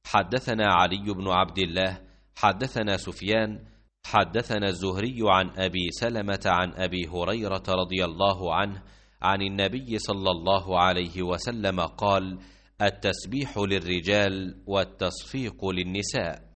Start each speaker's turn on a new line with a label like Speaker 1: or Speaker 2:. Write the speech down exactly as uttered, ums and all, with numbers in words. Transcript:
Speaker 1: حدثنا علي بن عبد الله حدثنا سفيان حدثنا الزهري عن أبي سلمة عن أبي هريرة رضي الله عنه عن النبي صلى الله عليه وسلم قال: التسبيح للرجال والتصفيق للنساء.